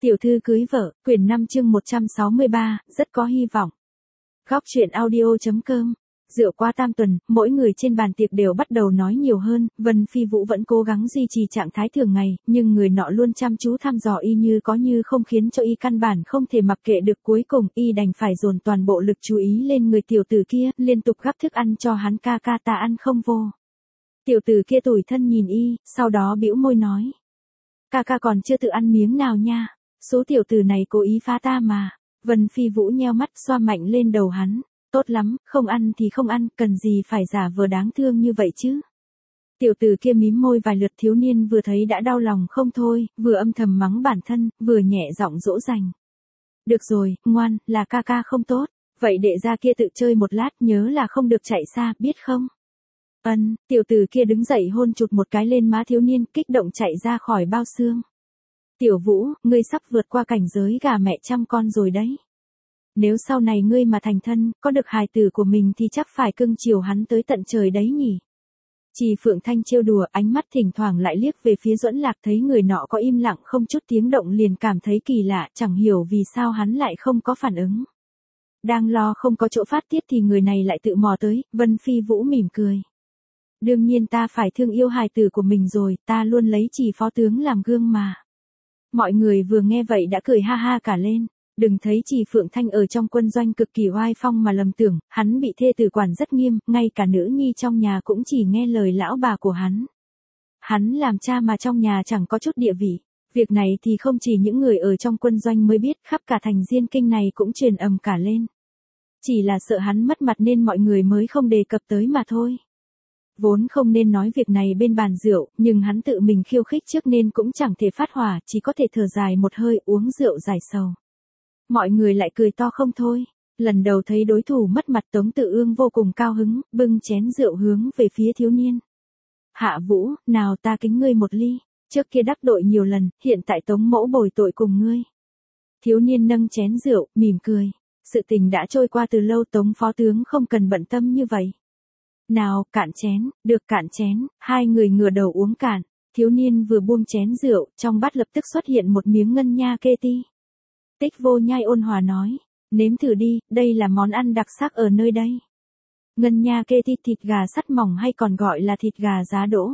Tiểu thư cưới vợ, quyển 5 chương 163, rất có hy vọng. Góc truyện audio.com. Rượu qua tam tuần, mỗi người trên bàn tiệc đều bắt đầu nói nhiều hơn, Vân Phi Vũ vẫn cố gắng duy trì trạng thái thường ngày, nhưng người nọ luôn chăm chú thăm dò y như có như không khiến cho y căn bản không thể mặc kệ được, cuối cùng y đành phải dồn toàn bộ lực chú ý lên người tiểu tử kia, liên tục gắp thức ăn cho hắn. Ca ta ăn không vô. Tiểu tử kia tủi thân nhìn y, sau đó bĩu môi nói. Ca còn chưa tự ăn miếng nào nha, số tiểu tử này cố ý phá ta mà. Vân Phi Vũ nheo mắt xoa mạnh lên đầu hắn. Tốt lắm, không ăn thì không ăn, cần gì phải giả vờ đáng thương như vậy chứ. Tiểu tử kia mím môi vài lượt, thiếu niên vừa thấy đã đau lòng không thôi, vừa âm thầm mắng bản thân, vừa nhẹ giọng dỗ dành. Được rồi, ngoan, là ca không tốt, vậy để ra kia tự chơi một lát, nhớ là không được chạy xa, biết không? Tiểu tử kia đứng dậy hôn chụt một cái lên má thiếu niên, kích động chạy ra khỏi bao xương. Tiểu Vũ, ngươi sắp vượt qua cảnh giới gà mẹ chăm con rồi đấy. Nếu sau này ngươi mà thành thân, có được hài tử của mình thì chắc phải cưng chiều hắn tới tận trời đấy nhỉ. Trì Phượng Thanh trêu đùa, ánh mắt thỉnh thoảng lại liếc về phía Duẫn Lạc, thấy người nọ có im lặng không chút tiếng động liền cảm thấy kỳ lạ, chẳng hiểu vì sao hắn lại không có phản ứng. Đang lo không có chỗ phát tiết thì người này lại tự mò tới, Vân Phi Vũ mỉm cười. Đương nhiên ta phải thương yêu hài tử của mình rồi, ta luôn lấy Trì phó tướng làm gương mà. Mọi người vừa nghe vậy đã cười ha ha cả lên. Đừng thấy Trì Phượng Thanh ở trong quân doanh cực kỳ oai phong mà lầm tưởng, hắn bị thê tử quản rất nghiêm, ngay cả nữ nhi trong nhà cũng chỉ nghe lời lão bà của hắn. Hắn làm cha mà trong nhà chẳng có chút địa vị. Việc này thì không chỉ những người ở trong quân doanh mới biết, khắp cả thành Diên Kinh này cũng truyền ầm cả lên. Chỉ là sợ hắn mất mặt nên mọi người mới không đề cập tới mà thôi. Vốn không nên nói việc này bên bàn rượu, nhưng hắn tự mình khiêu khích trước nên cũng chẳng thể phát hỏa, chỉ có thể thở dài một hơi uống rượu giải sầu. Mọi người lại cười to không thôi. Lần đầu thấy đối thủ mất mặt, Tống Tự Ương vô cùng cao hứng, bưng chén rượu hướng về phía thiếu niên. Hạ Vũ, nào ta kính ngươi một ly, trước kia đắc tội nhiều lần, hiện tại Tống mẫu bồi tội cùng ngươi. Thiếu niên nâng chén rượu, mỉm cười. Sự tình đã trôi qua từ lâu, Tống phó tướng không cần bận tâm như vậy. Nào, cạn chén, được cạn chén, hai người ngửa đầu uống cạn. Thiếu niên vừa buông chén rượu, trong bát lập tức xuất hiện một miếng ngân nha kê ti. Tích Vô Nhai ôn hòa nói, nếm thử đi, đây là món ăn đặc sắc ở nơi đây. Ngân nha kê ti, thịt gà sắt mỏng hay còn gọi là thịt gà giá đỗ.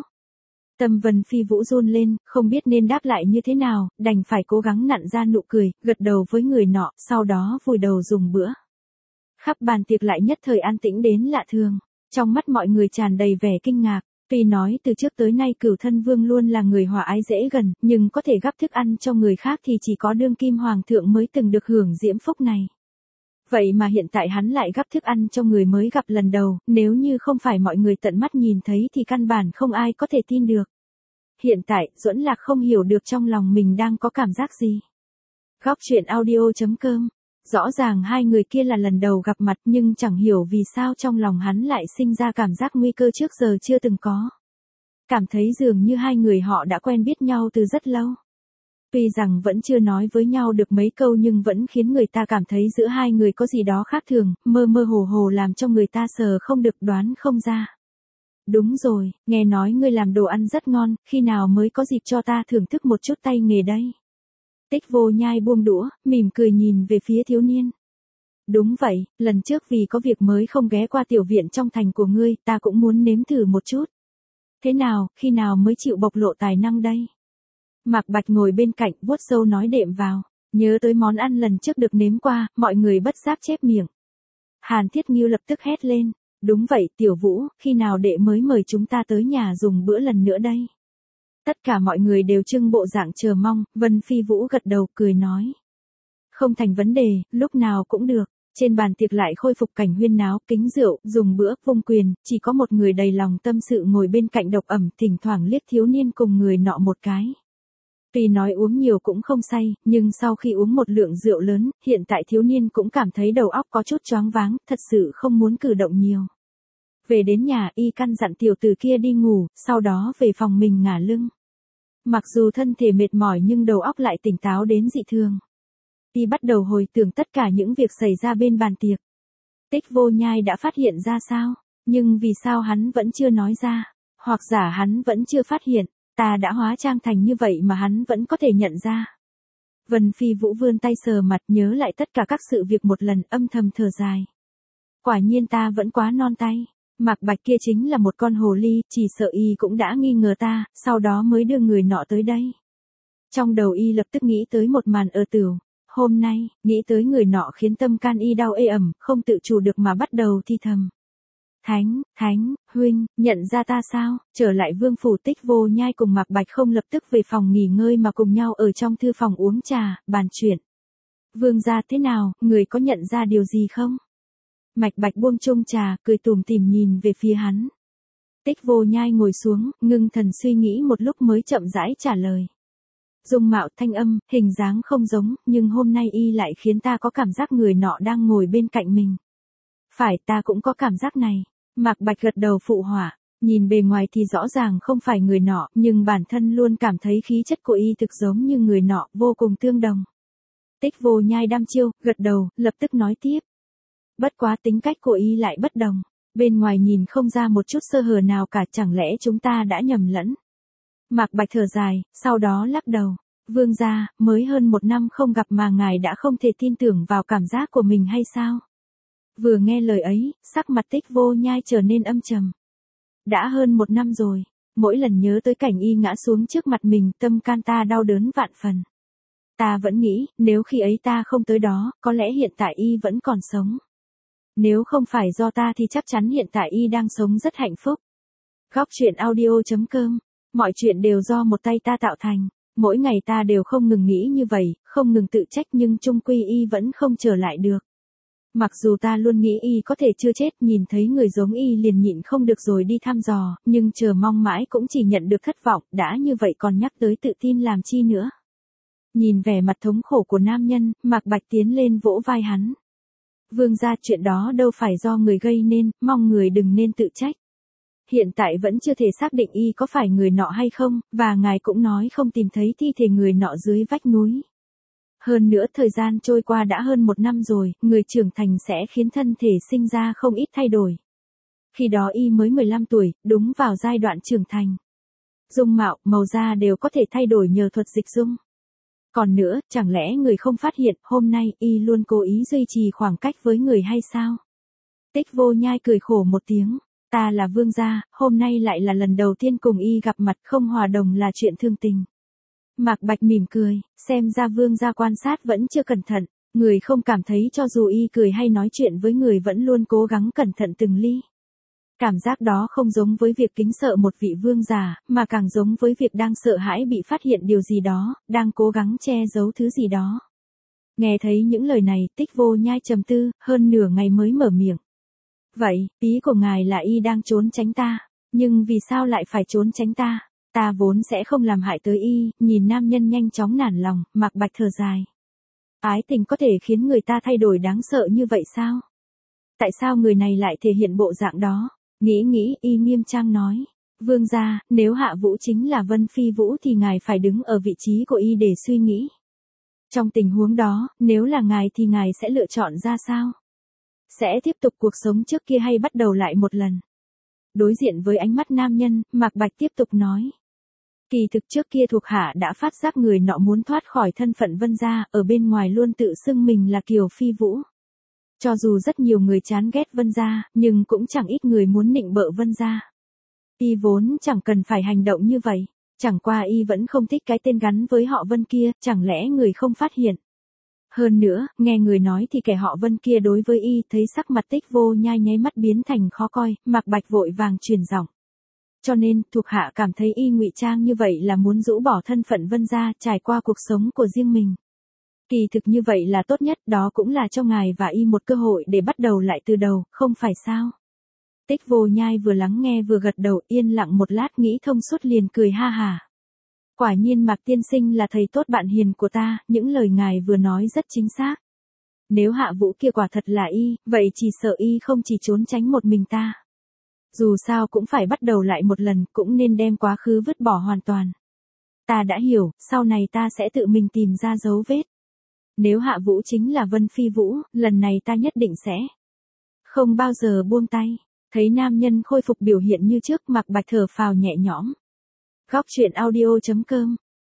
Tâm Vân Phi Vũ run lên, không biết nên đáp lại như thế nào, đành phải cố gắng nặn ra nụ cười, gật đầu với người nọ, sau đó vùi đầu dùng bữa. Khắp bàn tiệc lại nhất thời an tĩnh đến lạ thường, trong mắt mọi người tràn đầy vẻ kinh ngạc. Tuy nói từ trước tới nay Cửu Thân Vương luôn là người hòa ái dễ gần, nhưng có thể gắp thức ăn cho người khác thì chỉ có đương kim hoàng thượng mới từng được hưởng diễm phúc này. Vậy mà hiện tại hắn lại gắp thức ăn cho người mới gặp lần đầu, nếu như không phải mọi người tận mắt nhìn thấy thì căn bản không ai có thể tin được. Hiện tại, Duẫn Lạc không hiểu được trong lòng mình đang có cảm giác gì. Góc truyện audio.com. Rõ ràng hai người kia là lần đầu gặp mặt, nhưng chẳng hiểu vì sao trong lòng hắn lại sinh ra cảm giác nguy cơ trước giờ chưa từng có. Cảm thấy dường như hai người họ đã quen biết nhau từ rất lâu. Tuy rằng vẫn chưa nói với nhau được mấy câu nhưng vẫn khiến người ta cảm thấy giữa hai người có gì đó khác thường, mơ mơ hồ hồ làm cho người ta sờ không được đoán không ra. Đúng rồi, nghe nói ngươi làm đồ ăn rất ngon, khi nào mới có dịp cho ta thưởng thức một chút tay nghề đây. Tích Vô Nhai buông đũa, mỉm cười nhìn về phía thiếu niên. Đúng vậy, lần trước vì có việc mới không ghé qua tiểu viện trong thành của ngươi, ta cũng muốn nếm thử một chút. Thế nào, khi nào mới chịu bộc lộ tài năng đây? Mạc Bạch ngồi bên cạnh, vuốt râu nói đệm vào. Nhớ tới món ăn lần trước được nếm qua, mọi người bất giác chép miệng. Hàn Thiết Nghiêu lập tức hét lên. Đúng vậy, Tiểu Vũ, khi nào đệ mới mời chúng ta tới nhà dùng bữa lần nữa đây? Tất cả mọi người đều trưng bộ dạng chờ mong, Vân Phi Vũ gật đầu cười nói. Không thành vấn đề, lúc nào cũng được. Trên bàn tiệc lại khôi phục cảnh huyên náo, kính rượu, dùng bữa, vung quyền, chỉ có một người đầy lòng tâm sự ngồi bên cạnh độc ẩm, thỉnh thoảng liếc thiếu niên cùng người nọ một cái. Tuy nói uống nhiều cũng không say, nhưng sau khi uống một lượng rượu lớn, hiện tại thiếu niên cũng cảm thấy đầu óc có chút choáng váng, thật sự không muốn cử động nhiều. Về đến nhà, y căn dặn tiểu tử kia đi ngủ, sau đó về phòng mình ngả lưng. Mặc dù thân thể mệt mỏi nhưng đầu óc lại tỉnh táo đến dị thường. Y bắt đầu hồi tưởng tất cả những việc xảy ra bên bàn tiệc. Tích Vô Nhai đã phát hiện ra sao, nhưng vì sao hắn vẫn chưa nói ra, hoặc giả hắn vẫn chưa phát hiện, ta đã hóa trang thành như vậy mà hắn vẫn có thể nhận ra. Vân Phi Vũ vươn tay sờ mặt, nhớ lại tất cả các sự việc một lần, âm thầm thở dài. Quả nhiên ta vẫn quá non tay. Mạc Bạch kia chính là một con hồ ly, chỉ sợ y cũng đã nghi ngờ ta, sau đó mới đưa người nọ tới đây. Trong đầu y lập tức nghĩ tới một màn ở tửu. Hôm nay, nghĩ tới người nọ khiến tâm can y đau ê ẩm, không tự chủ được mà bắt đầu thi thầm. Thánh, huynh, nhận ra ta sao? Trở lại Vương phủ, Tích Vô Nhai cùng Mạc Bạch không lập tức về phòng nghỉ ngơi mà cùng nhau ở trong thư phòng uống trà, bàn chuyện. Vương gia thế nào, người có nhận ra điều gì không? Mạc Bạch buông chung trà, cười tủm tỉm nhìn về phía hắn. Tích Vô Nhai ngồi xuống, ngưng thần suy nghĩ một lúc mới chậm rãi trả lời. Dung mạo, thanh âm, hình dáng không giống, nhưng hôm nay y lại khiến ta có cảm giác người nọ đang ngồi bên cạnh mình. Phải, ta cũng có cảm giác này. Mạc Bạch gật đầu phụ họa, nhìn bề ngoài thì rõ ràng không phải người nọ, nhưng bản thân luôn cảm thấy khí chất của y thực giống như người nọ, vô cùng tương đồng. Tích Vô Nhai đăm chiêu, gật đầu, lập tức nói tiếp. Bất quá tính cách của y lại bất đồng, bên ngoài nhìn không ra một chút sơ hở nào cả, chẳng lẽ chúng ta đã nhầm lẫn. Mạc Bạch thở dài, sau đó lắc đầu. Vương gia, mới hơn 1 năm không gặp mà ngài đã không thể tin tưởng vào cảm giác của mình hay sao? Vừa nghe lời ấy, sắc mặt Tích Vô Nhai trở nên âm trầm. Đã hơn 1 năm rồi, mỗi lần nhớ tới cảnh y ngã xuống trước mặt mình, tâm can ta đau đớn vạn phần. Ta vẫn nghĩ, nếu khi ấy ta không tới đó, có lẽ hiện tại y vẫn còn sống. Nếu không phải do ta thì chắc chắn hiện tại y đang sống rất hạnh phúc. Góc truyện audio.com. Mọi chuyện đều do một tay ta tạo thành. Mỗi ngày ta đều không ngừng nghĩ như vậy, không ngừng tự trách, nhưng chung quy y vẫn không trở lại được. Mặc dù ta luôn nghĩ y có thể chưa chết, nhìn thấy người giống y liền nhịn không được rồi đi thăm dò, nhưng chờ mong mãi cũng chỉ nhận được thất vọng, đã như vậy còn nhắc tới tự tin làm chi nữa. Nhìn vẻ mặt thống khổ của nam nhân, Mạc Bạch tiến lên vỗ vai hắn. Vương gia, chuyện đó đâu phải do người gây nên, mong người đừng nên tự trách. Hiện tại vẫn chưa thể xác định y có phải người nọ hay không, và ngài cũng nói không tìm thấy thi thể người nọ dưới vách núi. Hơn nữa thời gian trôi qua đã hơn 1 năm rồi, người trưởng thành sẽ khiến thân thể sinh ra không ít thay đổi. Khi đó y mới 15 tuổi, đúng vào giai đoạn trưởng thành. Dung mạo, màu da đều có thể thay đổi nhờ thuật dịch dung. Còn nữa, chẳng lẽ người không phát hiện hôm nay y luôn cố ý duy trì khoảng cách với người hay sao? Tích Vô Nhai cười khổ một tiếng. Ta là vương gia, hôm nay lại là lần đầu tiên cùng y gặp mặt, không hòa đồng là chuyện thương tình. Mạc Bạch mỉm cười, xem ra vương gia quan sát vẫn chưa cẩn thận, người không cảm thấy cho dù y cười hay nói chuyện với người vẫn luôn cố gắng cẩn thận từng ly. Cảm giác đó không giống với việc kính sợ một vị vương giả, mà càng giống với việc đang sợ hãi bị phát hiện điều gì đó, đang cố gắng che giấu thứ gì đó. Nghe thấy những lời này, Tích Vô Nhai trầm tư, hơn nửa ngày mới mở miệng. Vậy, ý của ngài là y đang trốn tránh ta, nhưng vì sao lại phải trốn tránh ta? Ta vốn sẽ không làm hại tới y, nhìn nam nhân nhanh chóng nản lòng, Mạc Bạch thở dài. Ái tình có thể khiến người ta thay đổi đáng sợ như vậy sao? Tại sao người này lại thể hiện bộ dạng đó? Nghĩ y nghiêm trang nói. Vương gia, nếu Hạ Vũ chính là Vân Phi Vũ thì ngài phải đứng ở vị trí của y để suy nghĩ. Trong tình huống đó, nếu là ngài thì ngài sẽ lựa chọn ra sao? Sẽ tiếp tục cuộc sống trước kia hay bắt đầu lại một lần? Đối diện với ánh mắt nam nhân, Mạc Bạch tiếp tục nói. Kỳ thực trước kia thuộc hạ đã phát giác người nọ muốn thoát khỏi thân phận Vân gia, ở bên ngoài luôn tự xưng mình là Kiều Phi Vũ. Cho dù rất nhiều người chán ghét Vân gia, nhưng cũng chẳng ít người muốn nịnh bợ Vân gia. Y vốn chẳng cần phải hành động như vậy, chẳng qua y vẫn không thích cái tên gắn với họ Vân kia, chẳng lẽ người không phát hiện? Hơn nữa, nghe người nói thì kẻ họ Vân kia đối với y, thấy sắc mặt Tích Vô Nhai nháy mắt biến thành khó coi, Mạc Bạch vội vàng truyền giọng. Cho nên, thuộc hạ cảm thấy y ngụy trang như vậy là muốn rũ bỏ thân phận Vân gia, trải qua cuộc sống của riêng mình. Kỳ thực như vậy là tốt nhất, đó cũng là cho ngài và y một cơ hội để bắt đầu lại từ đầu, không phải sao? Tích Vô Nhai vừa lắng nghe vừa gật đầu, yên lặng một lát nghĩ thông suốt liền cười ha hà. Quả nhiên Mạc tiên sinh là thầy tốt bạn hiền của ta, những lời ngài vừa nói rất chính xác. Nếu Hạ Vũ kia quả thật là y, vậy chỉ sợ y không chỉ trốn tránh một mình ta. Dù sao cũng phải bắt đầu lại một lần, cũng nên đem quá khứ vứt bỏ hoàn toàn. Ta đã hiểu, sau này ta sẽ tự mình tìm ra dấu vết. Nếu Hạ Vũ chính là Vân Phi Vũ, lần này ta nhất định sẽ không bao giờ buông tay. Thấy nam nhân khôi phục biểu hiện như trước, Mạc Bạch thở phào nhẹ nhõm. Góc truyện audio.com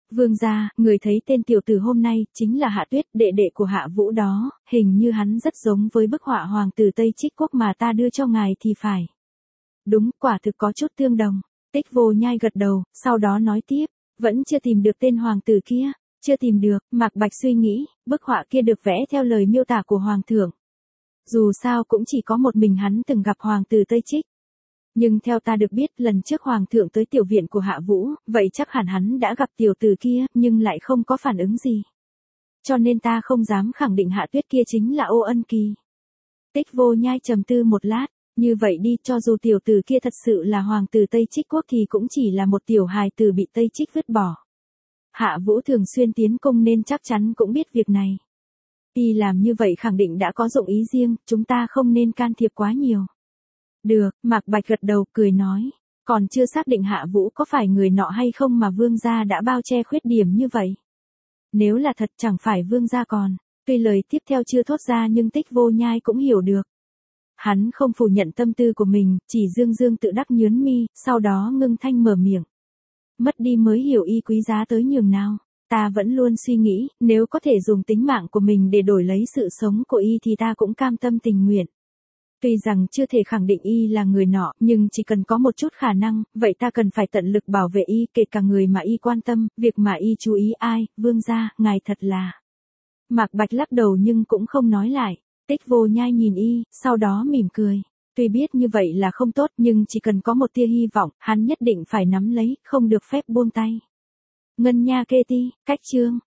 Vương gia, người thấy tên tiểu tử hôm nay, chính là Hạ Tuyết, đệ đệ của Hạ Vũ đó, hình như hắn rất giống với bức họa hoàng tử Tây Trích Quốc mà ta đưa cho ngài thì phải. Đúng, quả thực có chút tương đồng. Tích Vô Nhai gật đầu, sau đó nói tiếp, vẫn chưa tìm được tên hoàng tử kia. Chưa tìm được, Mạc Bạch suy nghĩ, bức họa kia được vẽ theo lời miêu tả của hoàng thượng. Dù sao cũng chỉ có một mình hắn từng gặp hoàng tử Tây Trích. Nhưng theo ta được biết, lần trước hoàng thượng tới tiểu viện của Hạ Vũ, vậy chắc hẳn hắn đã gặp tiểu tử kia, nhưng lại không có phản ứng gì. Cho nên ta không dám khẳng định Hạ Tuyết kia chính là Ô Ân Kỳ. Tích Vô Nhai trầm tư một lát, như vậy đi, cho dù tiểu tử kia thật sự là hoàng tử Tây Trích Quốc thì cũng chỉ là một tiểu hài tử bị Tây Trích vứt bỏ. Hạ Vũ thường xuyên tiến công nên chắc chắn cũng biết việc này. Y làm như vậy khẳng định đã có dụng ý riêng, chúng ta không nên can thiệp quá nhiều. Được, Mạc Bạch gật đầu, cười nói. Còn chưa xác định Hạ Vũ có phải người nọ hay không mà vương gia đã bao che khuyết điểm như vậy. Nếu là thật chẳng phải vương gia còn. Tuy lời tiếp theo chưa thốt ra nhưng Tích Vô Nhai cũng hiểu được. Hắn không phủ nhận tâm tư của mình, chỉ dương dương tự đắc nhướn mi, sau đó ngưng thanh mở miệng. Mất đi mới hiểu y quý giá tới nhường nào. Ta vẫn luôn suy nghĩ, nếu có thể dùng tính mạng của mình để đổi lấy sự sống của y thì ta cũng cam tâm tình nguyện. Tuy rằng chưa thể khẳng định y là người nọ, nhưng chỉ cần có một chút khả năng, vậy ta cần phải tận lực bảo vệ y, kể cả người mà y quan tâm, việc mà y chú ý ai, vương gia, ngài thật là. Mạc Bạch lắc đầu nhưng cũng không nói lại. Tích Vô Nhai nhìn y, sau đó mỉm cười. Tuy biết như vậy là không tốt nhưng chỉ cần có một tia hy vọng, hắn nhất định phải nắm lấy, không được phép buông tay. Ngân Nha Kê Ti, cách chương.